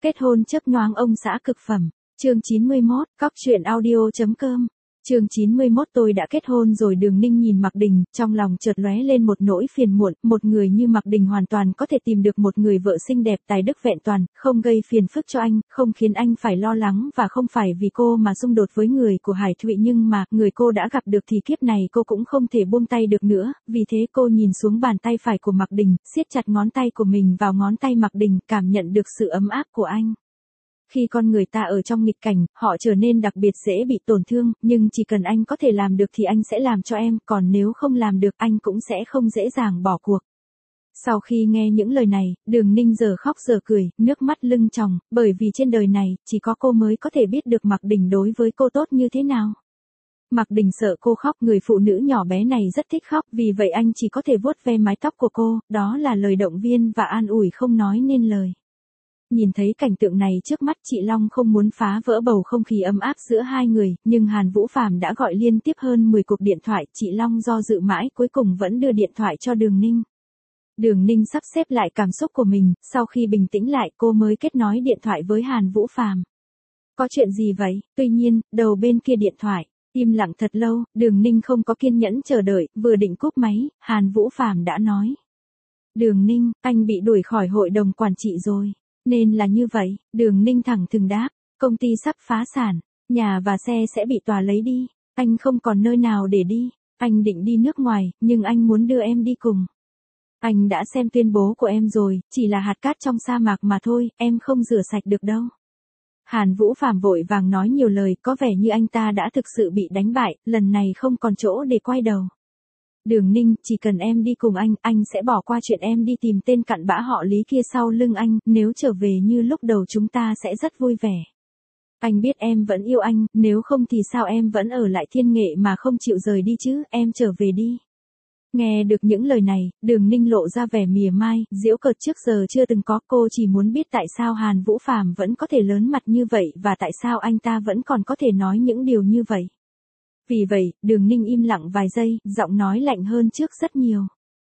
Kết hôn chớp nhoáng ông xã cực phẩm. Chương 91, cóc truyện audio.com. Chương 91 tôi đã kết hôn rồi. Đường Ninh nhìn Mạc Đình, trong lòng chợt lóe lên một nỗi phiền muộn, một người như Mạc Đình hoàn toàn có thể tìm được một người vợ xinh đẹp tài đức vẹn toàn, không gây phiền phức cho anh, không khiến anh phải lo lắng và không phải vì cô mà xung đột với người của Hải Thụy, nhưng mà, người cô đã gặp được thì kiếp này cô cũng không thể buông tay được nữa, vì thế cô nhìn xuống bàn tay phải của Mạc Đình, siết chặt ngón tay của mình vào ngón tay Mạc Đình, cảm nhận được sự ấm áp của anh. Khi con người ta ở trong nghịch cảnh, họ trở nên đặc biệt dễ bị tổn thương, nhưng chỉ cần anh có thể làm được thì anh sẽ làm cho em, còn nếu không làm được anh cũng sẽ không dễ dàng bỏ cuộc. Sau khi nghe những lời này, Đường Ninh giờ khóc giờ cười, nước mắt lưng tròng, bởi vì trên đời này, chỉ có cô mới có thể biết được Mạc Đình đối với cô tốt như thế nào. Mạc Đình sợ cô khóc, người phụ nữ nhỏ bé này rất thích khóc, vì vậy anh chỉ có thể vuốt ve mái tóc của cô, đó là lời động viên và an ủi không nói nên lời. Nhìn thấy cảnh tượng này trước mắt, chị Long không muốn phá vỡ bầu không khí ấm áp giữa hai người, nhưng Hàn Vũ Phàm đã gọi liên tiếp hơn 10 cuộc điện thoại, chị Long do dự mãi cuối cùng vẫn đưa điện thoại cho Đường Ninh. Đường Ninh sắp xếp lại cảm xúc của mình, sau khi bình tĩnh lại cô mới kết nối điện thoại với Hàn Vũ Phàm. Có chuyện gì vậy? Tuy nhiên, đầu bên kia điện thoại, im lặng thật lâu, Đường Ninh không có kiên nhẫn chờ đợi, vừa định cúp máy, Hàn Vũ Phàm đã nói. Đường Ninh, anh bị đuổi khỏi hội đồng quản trị rồi. Nên là như vậy, Đường Ninh thẳng thừng đáp, công ty sắp phá sản, nhà và xe sẽ bị tòa lấy đi, anh không còn nơi nào để đi, anh định đi nước ngoài, nhưng anh muốn đưa em đi cùng. Anh đã xem tuyên bố của em rồi, chỉ là hạt cát trong sa mạc mà thôi, em không rửa sạch được đâu. Hàn Vũ Phàm vội vàng nói nhiều lời, có vẻ như anh ta đã thực sự bị đánh bại, lần này không còn chỗ để quay đầu. Đường Ninh, chỉ cần em đi cùng anh sẽ bỏ qua chuyện em đi tìm tên cặn bã họ Lý kia sau lưng anh, nếu trở về như lúc đầu chúng ta sẽ rất vui vẻ. Anh biết em vẫn yêu anh, nếu không thì sao em vẫn ở lại Thiên Nghệ mà không chịu rời đi chứ, em trở về đi. Nghe được những lời này, Đường Ninh lộ ra vẻ mỉa mai, giễu cợt trước giờ chưa từng có, cô chỉ muốn biết tại sao Hàn Vũ Phàm vẫn có thể lớn mặt như vậy và tại sao anh ta vẫn còn có thể nói những điều như vậy. Vì vậy, Đường Ninh im lặng vài giây, giọng nói lạnh hơn trước rất nhiều.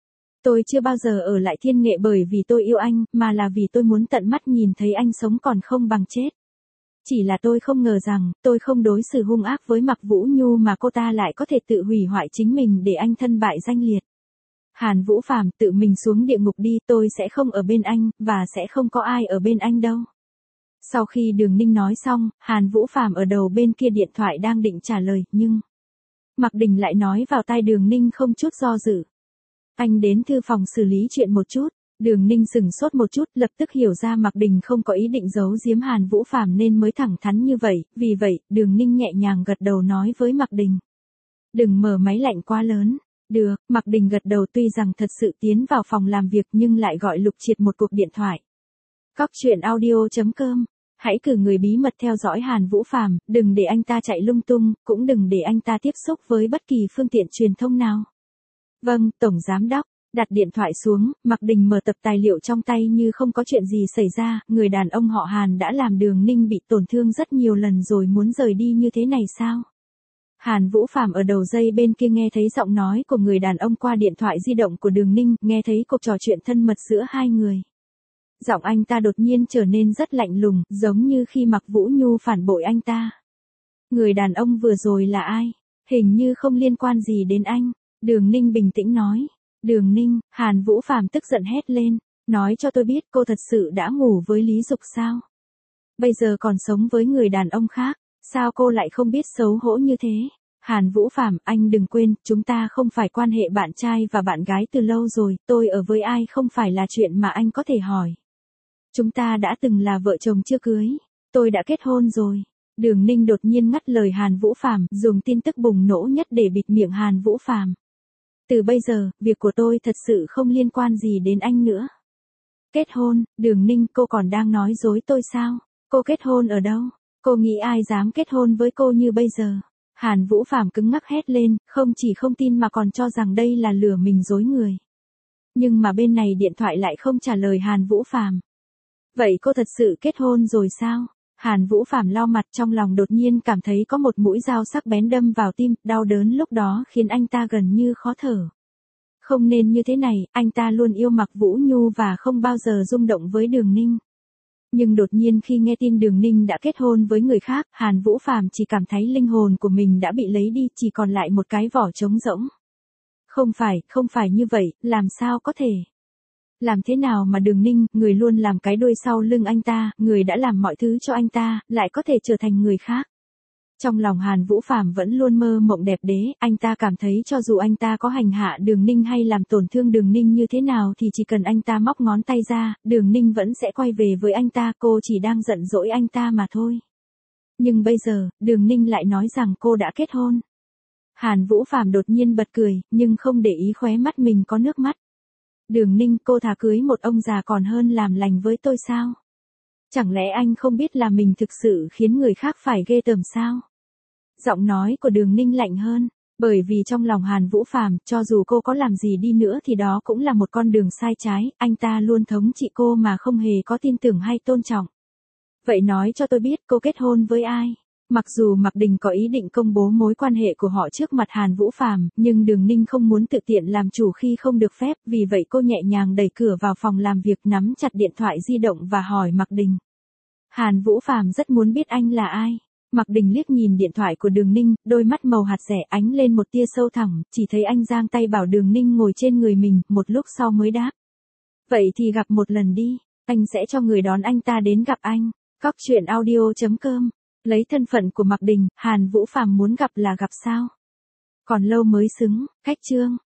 Tôi chưa bao giờ ở lại Thiên Nghệ bởi vì tôi yêu anh, mà là vì tôi muốn tận mắt nhìn thấy anh sống còn không bằng chết. Chỉ là tôi không ngờ rằng, tôi không đối xử hung ác với Mạc Vũ Nhu mà cô ta lại có thể tự hủy hoại chính mình để anh thân bại danh liệt. Hàn Vũ Phàm, tự mình xuống địa ngục đi, tôi sẽ không ở bên anh, và sẽ không có ai ở bên anh đâu. Sau khi Đường Ninh nói xong, Hàn Vũ Phàm ở đầu bên kia điện thoại đang định trả lời, nhưng Mạc Đình lại nói vào tai Đường Ninh không chút do dự. Anh đến thư phòng xử lý chuyện một chút. Đường Ninh sững sốt một chút, lập tức hiểu ra Mạc Đình không có ý định giấu giếm Hàn Vũ Phàm nên mới thẳng thắn như vậy, vì vậy, Đường Ninh nhẹ nhàng gật đầu nói với Mạc Đình. Đừng mở máy lạnh quá lớn. Được, Mạc Đình gật đầu, tuy rằng thật sự tiến vào phòng làm việc nhưng lại gọi Lục Triệt một cuộc điện thoại. Cóc truyện audio.com. Hãy cử người bí mật theo dõi Hàn Vũ Phàm, đừng để anh ta chạy lung tung, cũng đừng để anh ta tiếp xúc với bất kỳ phương tiện truyền thông nào. Vâng, Tổng Giám đốc. Đặt điện thoại xuống, Mạc Đình mở tập tài liệu trong tay như không có chuyện gì xảy ra, người đàn ông họ Hàn đã làm Đường Ninh bị tổn thương rất nhiều lần rồi muốn rời đi như thế này sao? Hàn Vũ Phàm ở đầu dây bên kia nghe thấy giọng nói của người đàn ông qua điện thoại di động của Đường Ninh, nghe thấy cuộc trò chuyện thân mật giữa hai người. Giọng anh ta đột nhiên trở nên rất lạnh lùng, giống như khi Mạc Vũ Nhu phản bội anh ta. Người đàn ông vừa rồi là ai? Hình như không liên quan gì đến anh. Đường Ninh bình tĩnh nói. Đường Ninh, Hàn Vũ Phàm tức giận hét lên. Nói cho tôi biết cô thật sự đã ngủ với Lý Dục sao? Bây giờ còn sống với người đàn ông khác. Sao cô lại không biết xấu hổ như thế? Hàn Vũ Phàm, anh đừng quên, chúng ta không phải quan hệ bạn trai và bạn gái từ lâu rồi. Tôi ở với ai không phải là chuyện mà anh có thể hỏi. Chúng ta đã từng là vợ chồng chưa cưới. Tôi đã kết hôn rồi. Đường Ninh đột nhiên ngắt lời Hàn Vũ Phàm, dùng tin tức bùng nổ nhất để bịt miệng Hàn Vũ Phàm. Từ bây giờ, việc của tôi thật sự không liên quan gì đến anh nữa. Kết hôn, Đường Ninh, cô còn đang nói dối tôi sao? Cô kết hôn ở đâu? Cô nghĩ ai dám kết hôn với cô như bây giờ? Hàn Vũ Phàm cứng ngắc hét lên, không chỉ không tin mà còn cho rằng đây là lừa mình dối người. Nhưng mà bên này điện thoại lại không trả lời Hàn Vũ Phàm. Vậy cô thật sự kết hôn rồi sao? Hàn Vũ Phàm lau mặt, trong lòng đột nhiên cảm thấy có một mũi dao sắc bén đâm vào tim, đau đớn lúc đó khiến anh ta gần như khó thở. Không nên như thế này, anh ta luôn yêu Mạc Vũ Nhu và không bao giờ rung động với Đường Ninh. Nhưng đột nhiên khi nghe tin Đường Ninh đã kết hôn với người khác, Hàn Vũ Phàm chỉ cảm thấy linh hồn của mình đã bị lấy đi, chỉ còn lại một cái vỏ trống rỗng. Không phải như vậy, làm sao có thể? Làm thế nào mà Đường Ninh, người luôn làm cái đuôi sau lưng anh ta, người đã làm mọi thứ cho anh ta, lại có thể trở thành người khác? Trong lòng Hàn Vũ Phàm vẫn luôn mơ mộng đẹp đế, anh ta cảm thấy cho dù anh ta có hành hạ Đường Ninh hay làm tổn thương Đường Ninh như thế nào thì chỉ cần anh ta móc ngón tay ra, Đường Ninh vẫn sẽ quay về với anh ta, cô chỉ đang giận dỗi anh ta mà thôi. Nhưng bây giờ, Đường Ninh lại nói rằng cô đã kết hôn. Hàn Vũ Phàm đột nhiên bật cười, nhưng không để ý khóe mắt mình có nước mắt. Đường Ninh, cô thà cưới một ông già còn hơn làm lành với tôi sao? Chẳng lẽ anh không biết là mình thực sự khiến người khác phải ghê tởm sao? Giọng nói của Đường Ninh lạnh hơn, bởi vì trong lòng Hàn Vũ Phàm, cho dù cô có làm gì đi nữa thì đó cũng là một con đường sai trái, anh ta luôn thống trị cô mà không hề có tin tưởng hay tôn trọng. Vậy nói cho tôi biết cô kết hôn với ai? Mặc dù Mạc Đình có ý định công bố mối quan hệ của họ trước mặt Hàn Vũ Phàm, nhưng Đường Ninh không muốn tự tiện làm chủ khi không được phép, vì vậy cô nhẹ nhàng đẩy cửa vào phòng làm việc, nắm chặt điện thoại di động và hỏi Mạc Đình. Hàn Vũ Phàm rất muốn biết anh là ai. Mạc Đình liếc nhìn điện thoại của Đường Ninh, đôi mắt màu hạt dẻ ánh lên một tia sâu thẳm, chỉ thấy anh giang tay bảo Đường Ninh ngồi trên người mình, một lúc sau mới đáp. Vậy thì gặp một lần đi, anh sẽ cho người đón anh ta đến gặp anh. Cóc.audio.com. Lấy thân phận của Mạc Đình, Hàn Vũ Phàm muốn gặp là gặp sao? Còn lâu mới xứng, cách chương.